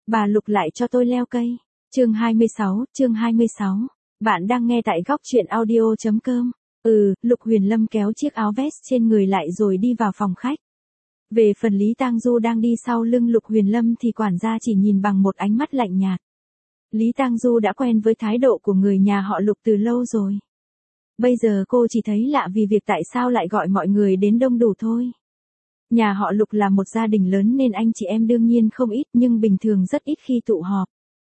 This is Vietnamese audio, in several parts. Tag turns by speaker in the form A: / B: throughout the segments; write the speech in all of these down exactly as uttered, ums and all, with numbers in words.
A: bà Lục lại cho tôi leo cây. Chương hai mươi sáu, chương hai mươi sáu. Bạn đang nghe tại góc truyện audio chấm com. Ừ, Lục Huyền Lâm kéo chiếc áo vest trên người lại rồi đi vào phòng khách. Về phần Lý Tang Du đang đi sau lưng Lục Huyền Lâm thì quản gia chỉ nhìn bằng một ánh mắt lạnh nhạt. Lý Tang Du đã quen với thái độ của người nhà họ Lục từ lâu rồi. Bây giờ cô chỉ thấy lạ vì việc tại sao lại gọi mọi người đến đông đủ thôi. Nhà họ Lục là một gia đình lớn nên anh chị em đương nhiên không ít nhưng bình thường rất ít khi tụ họp.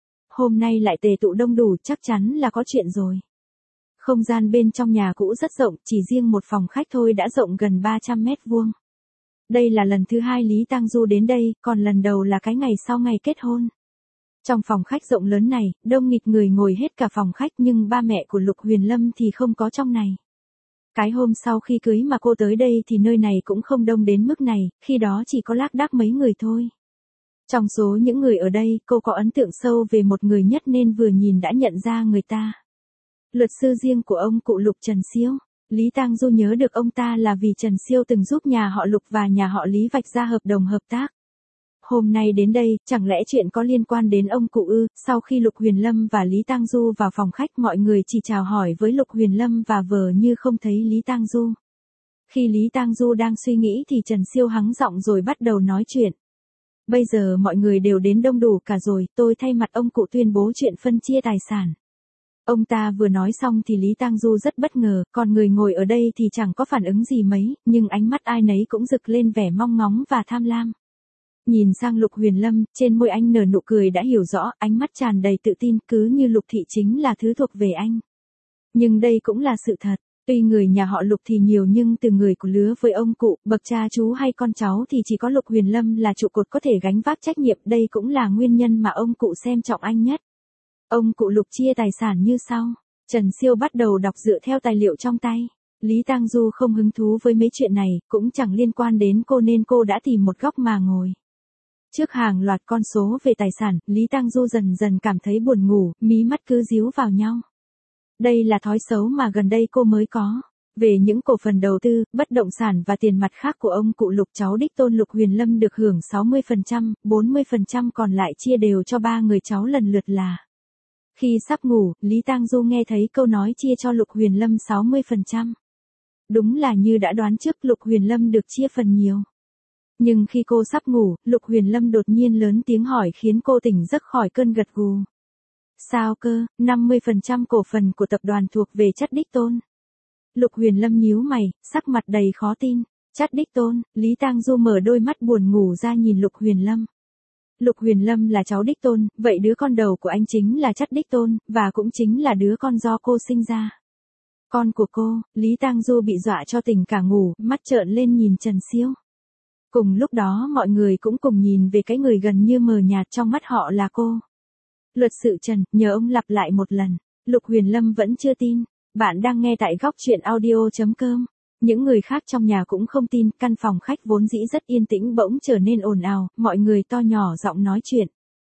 A: Hôm nay lại tề tụ đông đủ chắc chắn là có chuyện rồi. Không gian bên trong nhà cũ rất rộng, chỉ riêng một phòng khách thôi đã rộng gần ba trăm mét vuông. Đây là lần thứ hai Lý Tang Du đến đây, còn lần đầu là cái ngày sau ngày kết hôn. Trong phòng khách rộng lớn này, đông nghịt người ngồi hết cả phòng khách nhưng ba mẹ của Lục Huyền Lâm thì không có trong này. Cái hôm sau khi cưới mà cô tới đây thì nơi này cũng không đông đến mức này, khi đó chỉ có lác đác mấy người thôi. Trong số những người ở đây, cô có ấn tượng sâu về một người nhất nên vừa nhìn đã nhận ra người ta. Luật sư riêng của ông cụ Lục Trần Siêu. Lý Tang Du nhớ được ông ta là vì Trần Siêu từng giúp nhà họ Lục và nhà họ Lý vạch ra hợp đồng hợp tác. Hôm nay đến đây, chẳng lẽ chuyện có liên quan đến ông cụ ư? Sau khi Lục Huyền Lâm và Lý Tang Du vào phòng khách mọi người chỉ chào hỏi với Lục Huyền Lâm và vờ như không thấy Lý Tang Du. Khi Lý Tang Du đang suy nghĩ thì Trần Siêu hắng giọng rồi bắt đầu nói chuyện. Bây giờ mọi người đều đến đông đủ cả rồi, tôi thay mặt ông cụ tuyên bố chuyện phân chia tài sản. Ông ta vừa nói xong thì Lý Tang Du rất bất ngờ, còn người ngồi ở đây thì chẳng có phản ứng gì mấy, nhưng ánh mắt ai nấy cũng rực lên vẻ mong ngóng và tham lam. Nhìn sang Lục Huyền Lâm, trên môi anh nở nụ cười đã hiểu rõ, ánh mắt tràn đầy tự tin cứ như Lục thị chính là thứ thuộc về anh. Nhưng đây cũng là sự thật, tuy người nhà họ Lục thì nhiều nhưng từ người của lứa với ông cụ, bậc cha chú hay con cháu thì chỉ có Lục Huyền Lâm là trụ cột có thể gánh vác trách nhiệm, đây cũng là nguyên nhân mà ông cụ xem trọng anh nhất. Ông cụ Lục chia tài sản như sau. Trần Siêu bắt đầu đọc dựa theo tài liệu trong tay. Lý Tang Du không hứng thú với mấy chuyện này, cũng chẳng liên quan đến cô nên cô đã tìm một góc mà ngồi. Trước hàng loạt con số về tài sản, Lý Tang Du dần dần cảm thấy buồn ngủ, mí mắt cứ díu vào nhau. Đây là thói xấu mà gần đây cô mới có. Về những cổ phần đầu tư, bất động sản và tiền mặt khác của ông cụ Lục, cháu đích tôn Lục Huyền Lâm được hưởng sáu mươi phần trăm, bốn mươi phần trăm còn lại chia đều cho ba người cháu lần lượt là. Khi sắp ngủ, Lý Tang Du nghe thấy câu nói chia cho Lục Huyền Lâm sáu mươi phần trăm. Đúng là như đã đoán trước, Lục Huyền Lâm được chia phần nhiều. Nhưng khi cô sắp ngủ, Lục Huyền Lâm đột nhiên lớn tiếng hỏi khiến cô tỉnh giấc khỏi cơn gật gù. Sao cơ, năm mươi phần trăm cổ phần của tập đoàn thuộc về Chất Đích Tôn. Lục Huyền Lâm nhíu mày, sắc mặt đầy khó tin. Chất Đích Tôn, Lý Tang Du mở đôi mắt buồn ngủ ra nhìn Lục Huyền Lâm. Lục Huyền Lâm là cháu đích tôn, vậy đứa con đầu của anh chính là Chất Đích Tôn, và cũng chính là đứa con do cô sinh ra. Con của cô, Lý Tang Du bị dọa cho tỉnh cả ngủ, mắt trợn lên nhìn Trần Siêu. Cùng lúc đó mọi người cũng cùng nhìn về cái người gần như mờ nhạt trong mắt họ là cô. Luật sư Trần, nhờ ông lặp lại một lần. Lục Huyền Lâm vẫn chưa tin. Bạn đang nghe tại góc truyện audio chấm com. Những người khác trong nhà cũng không tin, căn phòng khách vốn dĩ rất yên tĩnh bỗng trở nên ồn ào, mọi người to nhỏ giọng nói chuyện.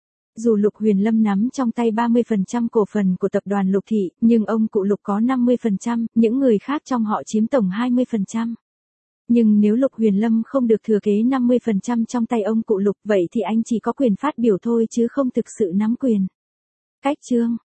A: Dù Lục Huyền Lâm nắm trong tay ba mươi phần trăm cổ phần của tập đoàn Lục thị, nhưng ông cụ Lục có năm mươi phần trăm, những người khác trong họ chiếm tổng hai mươi phần trăm. Nhưng nếu Lục Huyền Lâm không được thừa kế năm mươi phần trăm trong tay ông cụ Lục, vậy thì anh chỉ có quyền phát biểu thôi chứ không thực sự nắm quyền. Cách chương,